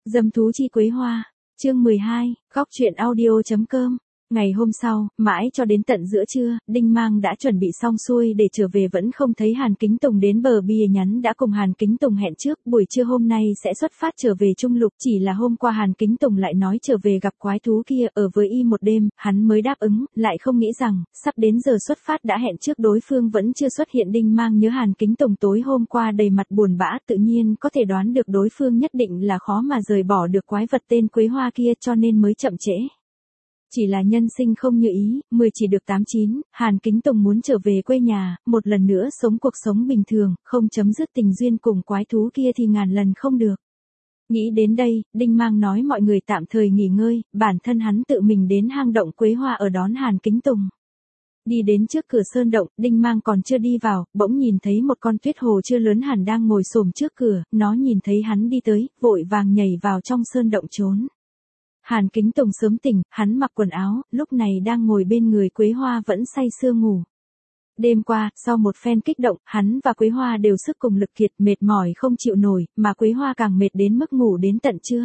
Dâm thú chi Quế Hoa, chương 12, góc truyện audio.com. Ngày hôm sau, mãi cho đến tận giữa trưa, Đinh Mang đã chuẩn bị xong xuôi để trở về vẫn không thấy Hàn Kính Tùng đến bờ bia nhắn đã cùng Hàn Kính Tùng hẹn trước buổi trưa hôm nay sẽ xuất phát trở về Trung Lục, chỉ là hôm qua Hàn Kính Tùng lại nói trở về gặp quái thú kia ở với y một đêm, hắn mới đáp ứng, lại không nghĩ rằng, sắp đến giờ xuất phát đã hẹn trước đối phương vẫn chưa xuất hiện. Đinh Mang nhớ Hàn Kính Tùng tối hôm qua đầy mặt buồn bã, tự nhiên có thể đoán được đối phương nhất định là khó mà rời bỏ được quái vật tên Quế Hoa kia cho nên mới chậm trễ. Chỉ là nhân sinh không như ý, 10 chỉ được 89, Hàn Kính Tùng muốn trở về quê nhà, một lần nữa sống cuộc sống bình thường, không chấm dứt tình duyên cùng quái thú kia thì ngàn lần không được. Nghĩ đến đây, Đinh Mang nói mọi người tạm thời nghỉ ngơi, bản thân hắn tự mình đến hang động Quế Hoa ở đón Hàn Kính Tùng. Đi đến trước cửa sơn động, Đinh Mang còn chưa đi vào, bỗng nhìn thấy một con tuyết hồ chưa lớn hẳn đang ngồi xổm trước cửa, nó nhìn thấy hắn đi tới, vội vàng nhảy vào trong sơn động trốn. Hàn Kính Tùng sớm tỉnh, hắn mặc quần áo, lúc này đang ngồi bên người Quế Hoa vẫn say sưa ngủ. Đêm qua, sau một phen kích động, hắn và Quế Hoa đều sức cùng lực kiệt, mệt mỏi không chịu nổi, mà Quế Hoa càng mệt đến mức ngủ đến tận trưa.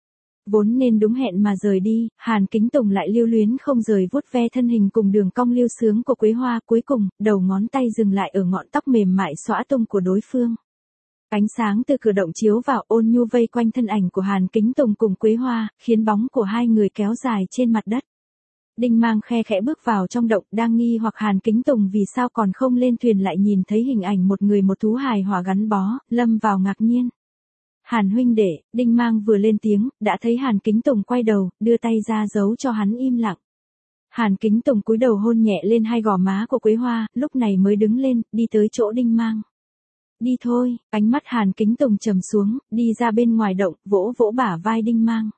Vốn nên đúng hẹn mà rời đi, Hàn Kính Tùng lại lưu luyến không rời vuốt ve thân hình cùng đường cong lưu sướng của Quế Hoa, cuối cùng, đầu ngón tay dừng lại ở ngọn tóc mềm mại xõa tung của đối phương. Ánh sáng từ cửa động chiếu vào ôn nhu vây quanh thân ảnh của Hàn Kính Tùng cùng Quế Hoa, khiến bóng của hai người kéo dài trên mặt đất. Đinh Mang khe khẽ bước vào trong động, đang nghi hoặc Hàn Kính Tùng vì sao còn không lên thuyền lại nhìn thấy hình ảnh một người một thú hài hòa gắn bó, lâm vào ngạc nhiên. Hàn huynh đệ, Đinh Mang vừa lên tiếng, đã thấy Hàn Kính Tùng quay đầu, đưa tay ra giấu cho hắn im lặng. Hàn Kính Tùng cúi đầu hôn nhẹ lên hai gò má của Quế Hoa, lúc này mới đứng lên, đi tới chỗ Đinh Mang. Đi thôi, ánh mắt Hàn Kính Tùng trầm xuống, đi ra bên ngoài động, vỗ vỗ bả vai Đinh Mang.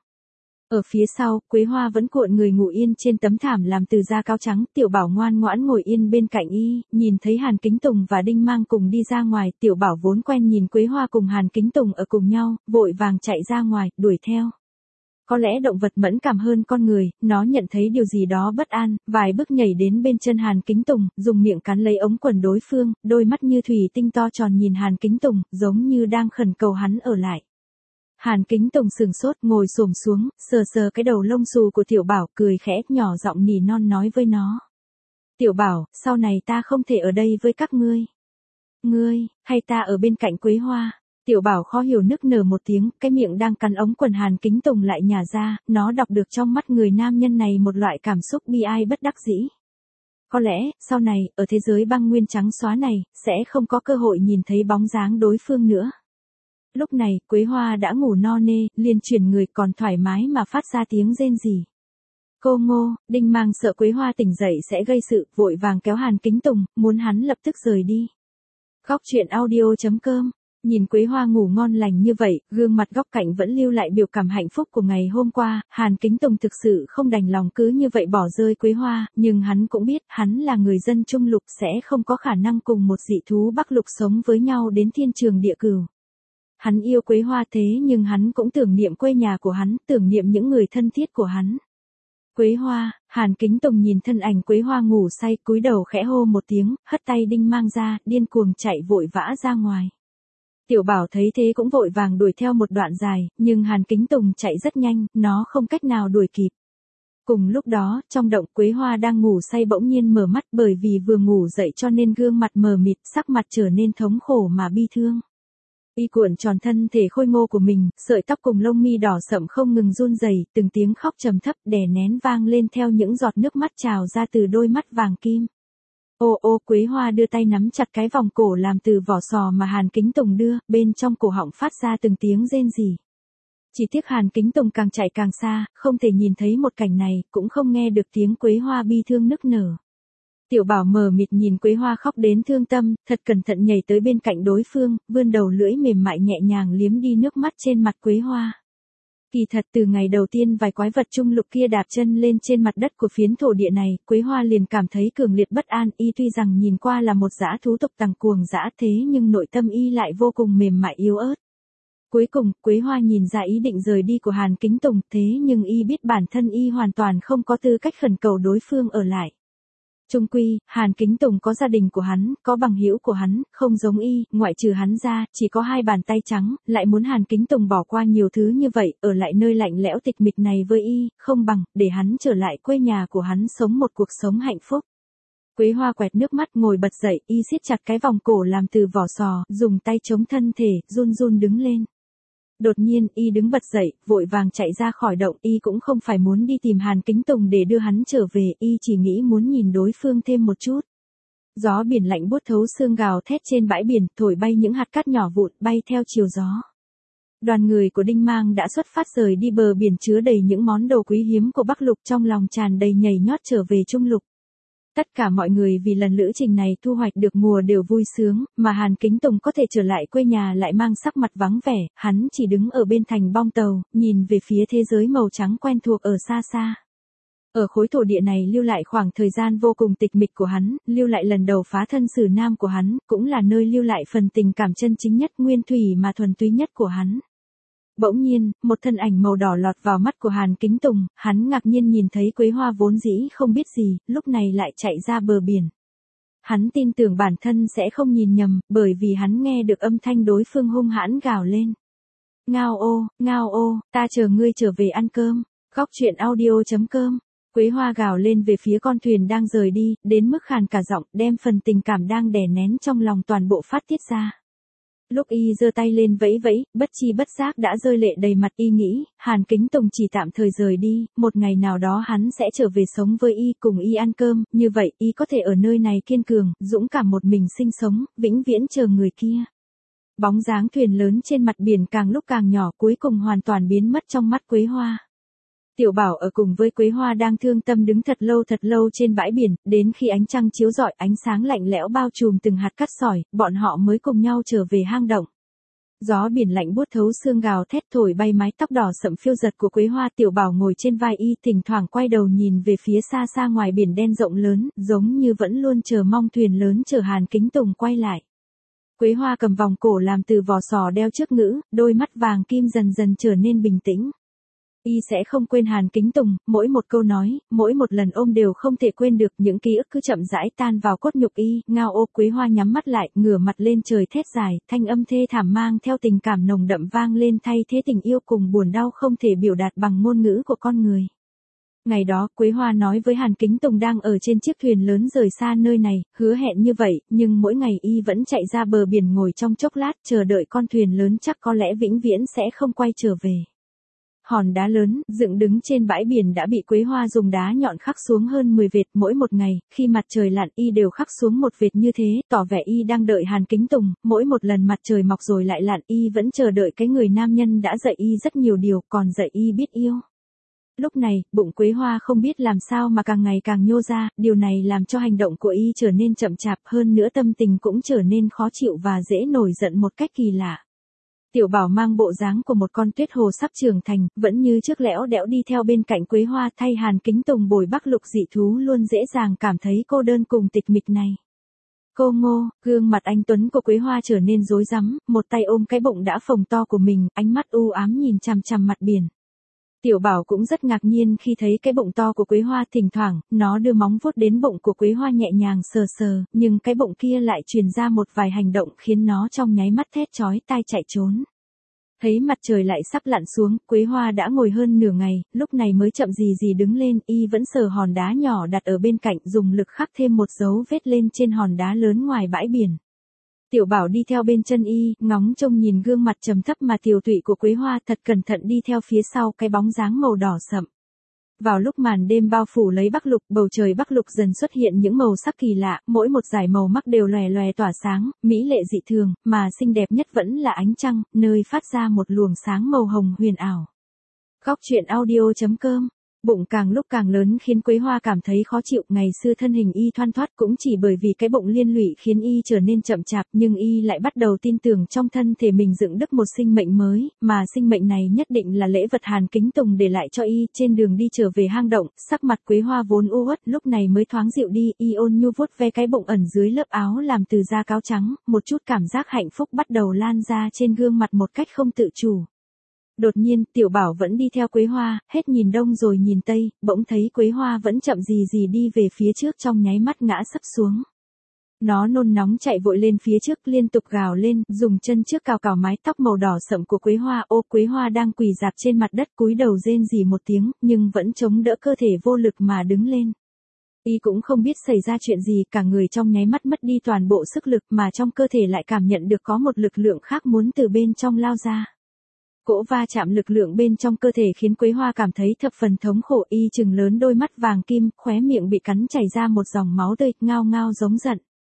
Ở phía sau, Quế Hoa vẫn cuộn người ngủ yên trên tấm thảm làm từ da cao trắng, Tiểu Bảo ngoan ngoãn ngồi yên bên cạnh y, nhìn thấy Hàn Kính Tùng và Đinh Mang cùng đi ra ngoài, Tiểu Bảo vốn quen nhìn Quế Hoa cùng Hàn Kính Tùng ở cùng nhau, vội vàng chạy ra ngoài, đuổi theo. Có lẽ động vật mẫn cảm hơn con người, nó nhận thấy điều gì đó bất an, vài bước nhảy đến bên chân Hàn Kính Tùng, dùng miệng cắn lấy ống quần đối phương, đôi mắt như thủy tinh to tròn nhìn Hàn Kính Tùng, giống như đang khẩn cầu hắn ở lại. Hàn Kính Tùng sừng sốt, ngồi xổm xuống, sờ sờ cái đầu lông xù của Tiểu Bảo, cười khẽ, nhỏ giọng nỉ non nói với nó. Tiểu Bảo, sau này ta không thể ở đây với các ngươi. Ngươi, hay ta ở bên cạnh Quế Hoa? Tiểu Bảo khó hiểu nức nở một tiếng, cái miệng đang cắn ống quần Hàn Kính Tùng lại nhả ra, nó đọc được trong mắt người nam nhân này một loại cảm xúc bi ai bất đắc dĩ. Có lẽ, sau này, ở thế giới băng nguyên trắng xóa này, sẽ không có cơ hội nhìn thấy bóng dáng đối phương nữa. Lúc này, Quế Hoa đã ngủ no nê, liền chuyển người còn thoải mái mà phát ra tiếng rên rỉ. Cô Ngô, Đinh Mang sợ Quế Hoa tỉnh dậy sẽ gây sự, vội vàng kéo Hàn Kính Tùng, muốn hắn lập tức rời đi. Góc truyện audio.com. Nhìn Quế Hoa ngủ ngon lành như vậy, gương mặt góc cạnh vẫn lưu lại biểu cảm hạnh phúc của ngày hôm qua, Hàn Kính Tùng thực sự không đành lòng cứ như vậy bỏ rơi Quế Hoa, nhưng hắn cũng biết, hắn là người dân Trung Lục sẽ không có khả năng cùng một dị thú Bắc Lục sống với nhau đến thiên trường địa cửu. Hắn yêu Quế Hoa thế nhưng hắn cũng tưởng niệm quê nhà của hắn, tưởng niệm những người thân thiết của hắn. Quế Hoa, Hàn Kính Tùng nhìn thân ảnh Quế Hoa ngủ say, cúi đầu khẽ hô một tiếng, hất tay Đinh Mang ra, điên cuồng chạy vội vã ra ngoài. Tiểu Bảo thấy thế cũng vội vàng đuổi theo một đoạn dài, nhưng Hàn Kính Tùng chạy rất nhanh, nó không cách nào đuổi kịp. Cùng lúc đó, trong động Quế Hoa đang ngủ say bỗng nhiên mở mắt, bởi vì vừa ngủ dậy cho nên gương mặt mờ mịt, sắc mặt trở nên thống khổ mà bi thương. Y cuộn tròn thân thể khôi ngô của mình, sợi tóc cùng lông mi đỏ sậm không ngừng run rẩy, từng tiếng khóc trầm thấp đè nén vang lên theo những giọt nước mắt trào ra từ đôi mắt vàng kim. Ô ô, Quế Hoa đưa tay nắm chặt cái vòng cổ làm từ vỏ sò mà Hàn Kính Tùng đưa, bên trong cổ họng phát ra từng tiếng rên rỉ. Chỉ tiếc Hàn Kính Tùng càng chạy càng xa, không thể nhìn thấy một cảnh này, cũng không nghe được tiếng Quế Hoa bi thương nức nở. Tiểu Bảo mờ mịt nhìn Quế Hoa khóc đến thương tâm, thật cẩn thận nhảy tới bên cạnh đối phương, vươn đầu lưỡi mềm mại nhẹ nhàng liếm đi nước mắt trên mặt Quế Hoa. Kỳ thật từ ngày đầu tiên vài quái vật Trung Lục kia đạp chân lên trên mặt đất của phiến thổ địa này, Quế Hoa liền cảm thấy cường liệt bất an, y tuy rằng nhìn qua là một dã thú tộc tằng cuồng dã thế nhưng nội tâm y lại vô cùng mềm mại yếu ớt. Cuối cùng, Quế Hoa nhìn ra ý định rời đi của Hàn Kính Tùng, thế nhưng y biết bản thân y hoàn toàn không có tư cách khẩn cầu đối phương ở lại. Chung quy, Hàn Kính Tùng có gia đình của hắn, có bằng hữu của hắn, không giống y, ngoại trừ hắn ra, chỉ có hai bàn tay trắng, lại muốn Hàn Kính Tùng bỏ qua nhiều thứ như vậy, ở lại nơi lạnh lẽo tịch mịch này với y, không bằng, để hắn trở lại quê nhà của hắn sống một cuộc sống hạnh phúc. Quế Hoa quẹt nước mắt ngồi bật dậy, y siết chặt cái vòng cổ làm từ vỏ sò, dùng tay chống thân thể, run run đứng lên. Đột nhiên, y đứng bật dậy, vội vàng chạy ra khỏi động, y cũng không phải muốn đi tìm Hàn Kính Tùng để đưa hắn trở về, y chỉ nghĩ muốn nhìn đối phương thêm một chút. Gió biển lạnh buốt thấu xương gào thét trên bãi biển, thổi bay những hạt cát nhỏ vụn, bay theo chiều gió. Đoàn người của Đinh Mang đã xuất phát rời đi bờ biển chứa đầy những món đồ quý hiếm của Bắc Lục, trong lòng tràn đầy nhảy nhót trở về Trung Lục. Tất cả mọi người vì lần lữ trình này thu hoạch được mùa đều vui sướng, mà Hàn Kính Tùng có thể trở lại quê nhà lại mang sắc mặt vắng vẻ, hắn chỉ đứng ở bên thành bong tàu, nhìn về phía thế giới màu trắng quen thuộc ở xa xa. Ở khối thổ địa này lưu lại khoảng thời gian vô cùng tịch mịch của hắn, lưu lại lần đầu phá thân xử nam của hắn, cũng là nơi lưu lại phần tình cảm chân chính nhất, nguyên thủy mà thuần túy nhất của hắn. Bỗng nhiên, một thân ảnh màu đỏ lọt vào mắt của Hàn Kính Tùng, hắn ngạc nhiên nhìn thấy Quế Hoa vốn dĩ không biết gì, lúc này lại chạy ra bờ biển. Hắn tin tưởng bản thân sẽ không nhìn nhầm, bởi vì hắn nghe được âm thanh đối phương hung hãn gào lên. Ngao ô, ta chờ ngươi trở về ăn cơm. Góc truyện audio.com. Quế Hoa gào lên về phía con thuyền đang rời đi, đến mức khàn cả giọng, đem phần tình cảm đang đè nén trong lòng toàn bộ phát tiết ra. Lúc y giơ tay lên vẫy vẫy, bất chi bất giác đã rơi lệ đầy mặt, y nghĩ, Hàn Kính Tùng chỉ tạm thời rời đi, một ngày nào đó hắn sẽ trở về sống với y, cùng y ăn cơm, như vậy y có thể ở nơi này kiên cường, dũng cảm một mình sinh sống, vĩnh viễn chờ người kia. Bóng dáng thuyền lớn trên mặt biển càng lúc càng nhỏ, cuối cùng hoàn toàn biến mất trong mắt Quế Hoa. Tiểu Bảo ở cùng với Quế Hoa đang thương tâm đứng thật lâu trên bãi biển, đến khi ánh trăng chiếu rọi, ánh sáng lạnh lẽo bao trùm từng hạt cát sỏi, bọn họ mới cùng nhau trở về hang động. Gió biển lạnh buốt thấu xương gào thét thổi bay mái tóc đỏ sẫm phiêu giật của Quế Hoa. Tiểu Bảo ngồi trên vai y, thỉnh thoảng quay đầu nhìn về phía xa xa ngoài biển đen rộng lớn, giống như vẫn luôn chờ mong thuyền lớn chở Hàn Kính Tùng quay lại. Quế Hoa cầm vòng cổ làm từ vỏ sò đeo trước ngữ, đôi mắt vàng kim dần dần trở nên bình tĩnh. Y sẽ không quên Hàn Kính Tùng, mỗi một câu nói, mỗi một lần ôm đều không thể quên được, những ký ức cứ chậm rãi tan vào cốt nhục y. Ngao ô. Quế Hoa nhắm mắt lại, ngửa mặt lên trời thét dài, thanh âm thê thảm mang theo tình cảm nồng đậm vang lên, thay thế tình yêu cùng buồn đau không thể biểu đạt bằng ngôn ngữ của con người. Ngày đó, Quế Hoa nói với Hàn Kính Tùng đang ở trên chiếc thuyền lớn rời xa nơi này, hứa hẹn như vậy, nhưng mỗi ngày y vẫn chạy ra bờ biển ngồi trong chốc lát, chờ đợi con thuyền lớn chắc có lẽ vĩnh viễn sẽ không quay trở về. Hòn đá lớn, dựng đứng trên bãi biển đã bị Quế Hoa dùng đá nhọn khắc xuống hơn 10 vệt, mỗi một ngày, khi mặt trời lặn y đều khắc xuống một vệt như thế, tỏ vẻ y đang đợi Hàn Kính Tùng, mỗi một lần mặt trời mọc rồi lại lặn y vẫn chờ đợi cái người nam nhân đã dạy y rất nhiều điều, còn dạy y biết yêu. Lúc này, bụng Quế Hoa không biết làm sao mà càng ngày càng nhô ra, điều này làm cho hành động của y trở nên chậm chạp, hơn nữa tâm tình cũng trở nên khó chịu và dễ nổi giận một cách kỳ lạ. Tiểu Bảo mang bộ dáng của một con tuyết hồ sắp trưởng thành, vẫn như trước lẽo đẽo đi theo bên cạnh Quế Hoa, thay Hàn Kính Tùng bồi Bắc Lục dị thú luôn dễ dàng cảm thấy cô đơn cùng tịch mịch này. Cô Ngô, gương mặt anh tuấn của Quế Hoa trở nên rối rắm, một tay ôm cái bụng đã phồng to của mình, ánh mắt u ám nhìn chằm chằm mặt biển. Tiểu Bảo cũng rất ngạc nhiên khi thấy cái bụng to của Quế Hoa, thỉnh thoảng, nó đưa móng vuốt đến bụng của Quế Hoa nhẹ nhàng sờ sờ, nhưng cái bụng kia lại truyền ra một vài hành động khiến nó trong nháy mắt thét chói tai chạy trốn. Thấy mặt trời lại sắp lặn xuống, Quế Hoa đã ngồi hơn nửa ngày, lúc này mới chậm gì đứng lên, y vẫn sờ hòn đá nhỏ đặt ở bên cạnh, dùng lực khắc thêm một dấu vết lên trên hòn đá lớn ngoài bãi biển. Tiểu Bảo đi theo bên chân y, ngóng trông nhìn gương mặt trầm thấp mà tiều tụy của Quế Hoa, thật cẩn thận đi theo phía sau cái bóng dáng màu đỏ sậm. Vào lúc màn đêm bao phủ lấy Bắc Lục, bầu trời Bắc Lục dần xuất hiện những màu sắc kỳ lạ, mỗi một dải màu mắc đều lòe lòe tỏa sáng, mỹ lệ dị thường, mà xinh đẹp nhất vẫn là ánh trăng, nơi phát ra một luồng sáng màu hồng huyền ảo. Góc truyện audio.com. Bụng càng lúc càng lớn khiến Quế Hoa cảm thấy khó chịu, ngày xưa thân hình y thoăn thoắt cũng chỉ bởi vì cái bụng liên lụy khiến y trở nên chậm chạp, nhưng y lại bắt đầu tin tưởng trong thân thể mình dựng đúc một sinh mệnh mới, mà sinh mệnh này nhất định là lễ vật Hàn Kính Tùng để lại cho y. Trên đường đi trở về hang động, sắc mặt Quế Hoa vốn u uất lúc này mới thoáng dịu đi, y ôn nhu vuốt ve cái bụng ẩn dưới lớp áo làm từ da cáo trắng, một chút cảm giác hạnh phúc bắt đầu lan ra trên gương mặt một cách không tự chủ. Đột nhiên, Tiểu Bảo vẫn đi theo Quế Hoa, hết nhìn đông rồi nhìn tây, bỗng thấy Quế Hoa vẫn chậm gì gì đi về phía trước, trong nháy mắt ngã sấp xuống. Nó nôn nóng chạy vội lên phía trước, liên tục gào lên, dùng chân trước cào cào mái tóc màu đỏ sậm của Quế Hoa. Ô, Quế Hoa đang quỳ rạp trên mặt đất cúi đầu rên rỉ một tiếng, nhưng vẫn chống đỡ cơ thể vô lực mà đứng lên. Y cũng không biết xảy ra chuyện gì, cả người trong nháy mắt mất đi toàn bộ sức lực, mà trong cơ thể lại cảm nhận được có một lực lượng khác muốn từ bên trong lao ra. Cỗ va chạm lực lượng bên trong cơ thể khiến Quế Hoa cảm thấy thập phần thống khổ. Y trừng lớn đôi mắt vàng kim, khóe miệng bị cắn chảy ra một dòng máu tươi, ngao ngao giống giận.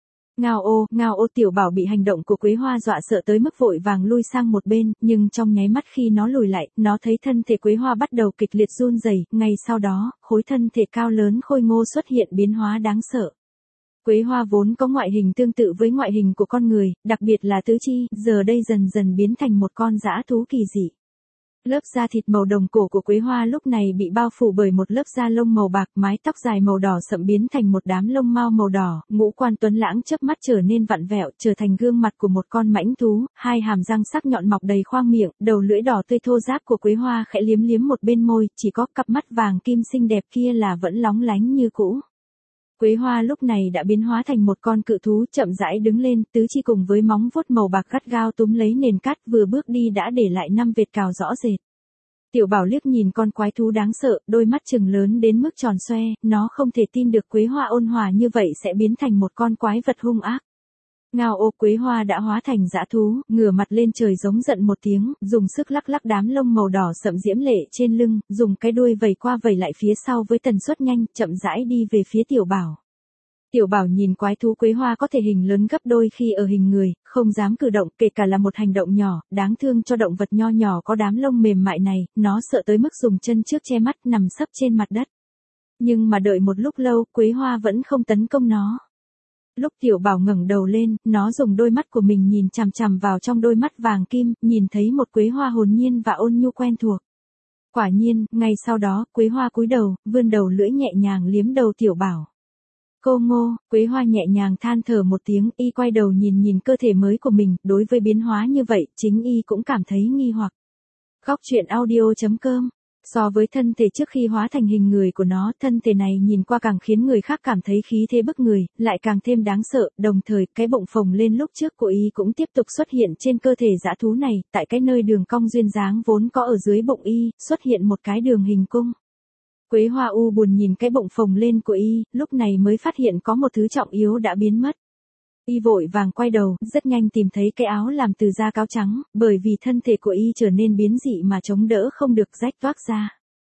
Ngao ô, Tiểu Bảo bị hành động của Quế Hoa dọa sợ tới mức vội vàng lui sang một bên, nhưng trong nháy mắt khi nó lùi lại, nó thấy thân thể Quế Hoa bắt đầu kịch liệt run rẩy, ngay sau đó, khối thân thể cao lớn khôi ngô xuất hiện biến hóa đáng sợ. Quế Hoa vốn có ngoại hình tương tự với ngoại hình của con người, đặc biệt là tứ chi, giờ đây dần dần biến thành một con dã thú kỳ dị. Lớp da thịt màu đồng cổ của Quế Hoa lúc này bị bao phủ bởi một lớp da lông màu bạc, mái tóc dài màu đỏ sậm biến thành một đám lông mao màu đỏ, ngũ quan tuấn lãng chớp mắt trở nên vặn vẹo, trở thành gương mặt của một con mãnh thú, hai hàm răng sắc nhọn mọc đầy khoang miệng, đầu lưỡi đỏ tươi thô ráp của Quế Hoa khẽ liếm liếm một bên môi, chỉ có cặp mắt vàng kim xinh đẹp kia là vẫn lóng lánh như cũ. Quế Hoa lúc này đã biến hóa thành một con cự thú, chậm rãi đứng lên, tứ chi cùng với móng vuốt màu bạc gắt gao túm lấy nền cát, vừa bước đi đã để lại 5 vệt cào rõ rệt. Tiểu Bảo liếc nhìn con quái thú đáng sợ, đôi mắt trừng lớn đến mức tròn xoe, nó không thể tin được Quế Hoa ôn hòa như vậy sẽ biến thành một con quái vật hung ác. Ngao ô, Quế Hoa đã hóa thành dã thú, ngửa mặt lên trời giống giận một tiếng, dùng sức lắc lắc đám lông màu đỏ sậm diễm lệ trên lưng, dùng cái đuôi vẩy qua vẩy lại phía sau với tần suất nhanh, chậm rãi đi về phía Tiểu Bảo. Tiểu Bảo nhìn quái thú Quế Hoa có thể hình lớn gấp đôi khi ở hình người, không dám cử động, kể cả là một hành động nhỏ, đáng thương cho động vật nho nhỏ có đám lông mềm mại này, nó sợ tới mức dùng chân trước che mắt, nằm sấp trên mặt đất. Nhưng mà đợi một lúc lâu, Quế Hoa vẫn không tấn công nó. Lúc Tiểu Bảo ngẩng đầu lên, nó dùng đôi mắt của mình nhìn chằm chằm vào trong đôi mắt vàng kim, nhìn thấy một Quế Hoa hồn nhiên và ôn nhu quen thuộc. Quả nhiên, ngay sau đó, Quế Hoa cúi đầu, vươn đầu lưỡi nhẹ nhàng liếm đầu Tiểu Bảo. Cô Ngô, Quế Hoa nhẹ nhàng than thở một tiếng, y quay đầu nhìn cơ thể mới của mình, đối với biến hóa như vậy, chính y cũng cảm thấy nghi hoặc. Góc truyện audio.com. So với thân thể trước khi hóa thành hình người của nó, thân thể này nhìn qua càng khiến người khác cảm thấy khí thế bức người, lại càng thêm đáng sợ, đồng thời, cái bụng phồng lên lúc trước của y cũng tiếp tục xuất hiện trên cơ thể dã thú này, tại cái nơi đường cong duyên dáng vốn có ở dưới bụng y, xuất hiện một cái đường hình cung. Quế Hoa u buồn nhìn cái bụng phồng lên của y, lúc này mới phát hiện có một thứ trọng yếu đã biến mất. Y vội vàng quay đầu, rất nhanh tìm thấy cái áo làm từ da cáo trắng, bởi vì thân thể của y trở nên biến dị mà chống đỡ không được rách toác ra.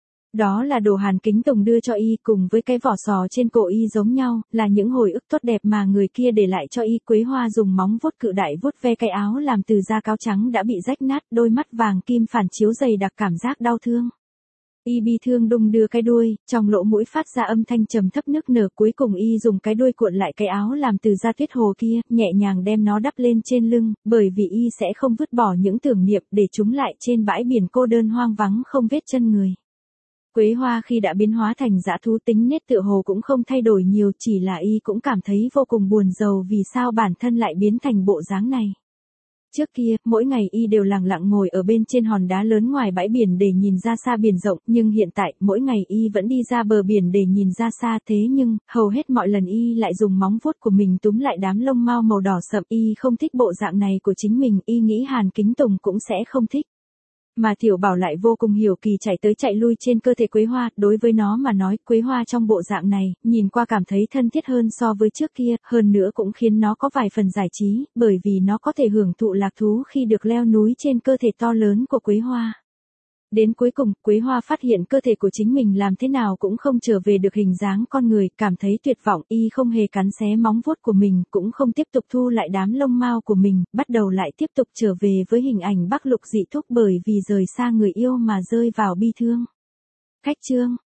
Đó là đồ Hàn Kính Tùng đưa cho y, cùng với cái vỏ sò trên cổ y giống nhau, là những hồi ức tốt đẹp mà người kia để lại cho y. Quế Hoa dùng móng vuốt cự đại vuốt ve cái áo làm từ da cáo trắng đã bị rách nát, đôi mắt vàng kim phản chiếu dày đặc cảm giác đau thương. Y bi thương đung đưa cái đuôi, trong lỗ mũi phát ra âm thanh trầm thấp nức nở, cuối cùng y dùng cái đuôi cuộn lại cái áo làm từ da tuyết hồ kia, nhẹ nhàng đem nó đắp lên trên lưng, bởi vì y sẽ không vứt bỏ những tưởng niệm để chúng lại trên bãi biển cô đơn hoang vắng không vết chân người. Quế Hoa khi đã biến hóa thành dã thú tính nết tựa hồ cũng không thay đổi nhiều, chỉ là y cũng cảm thấy vô cùng buồn rầu vì sao bản thân lại biến thành bộ dáng này. Trước kia, mỗi ngày y đều lặng lặng ngồi ở bên trên hòn đá lớn ngoài bãi biển để nhìn ra xa biển rộng, nhưng hiện tại, mỗi ngày y vẫn đi ra bờ biển để nhìn ra xa, thế nhưng, hầu hết mọi lần y lại dùng móng vuốt của mình túm lại đám lông mao màu đỏ sậm. Y không thích bộ dạng này của chính mình, y nghĩ Hàn Kính Tùng cũng sẽ không thích. Mà Tiểu Bảo lại vô cùng hiểu kỳ chạy tới chạy lui trên cơ thể Quế Hoa, đối với nó mà nói, Quế Hoa trong bộ dạng này, nhìn qua cảm thấy thân thiết hơn so với trước kia, hơn nữa cũng khiến nó có vài phần giải trí, bởi vì nó có thể hưởng thụ lạc thú khi được leo núi trên cơ thể to lớn của Quế Hoa. Đến cuối cùng, Quế Hoa phát hiện cơ thể của chính mình làm thế nào cũng không trở về được hình dáng con người, cảm thấy tuyệt vọng, y không hề cắn xé móng vuốt của mình, cũng không tiếp tục thu lại đám lông mao của mình, bắt đầu lại tiếp tục trở về với hình ảnh Bắc Lục Dị Thúc, bởi vì rời xa người yêu mà rơi vào bi thương. Khách chương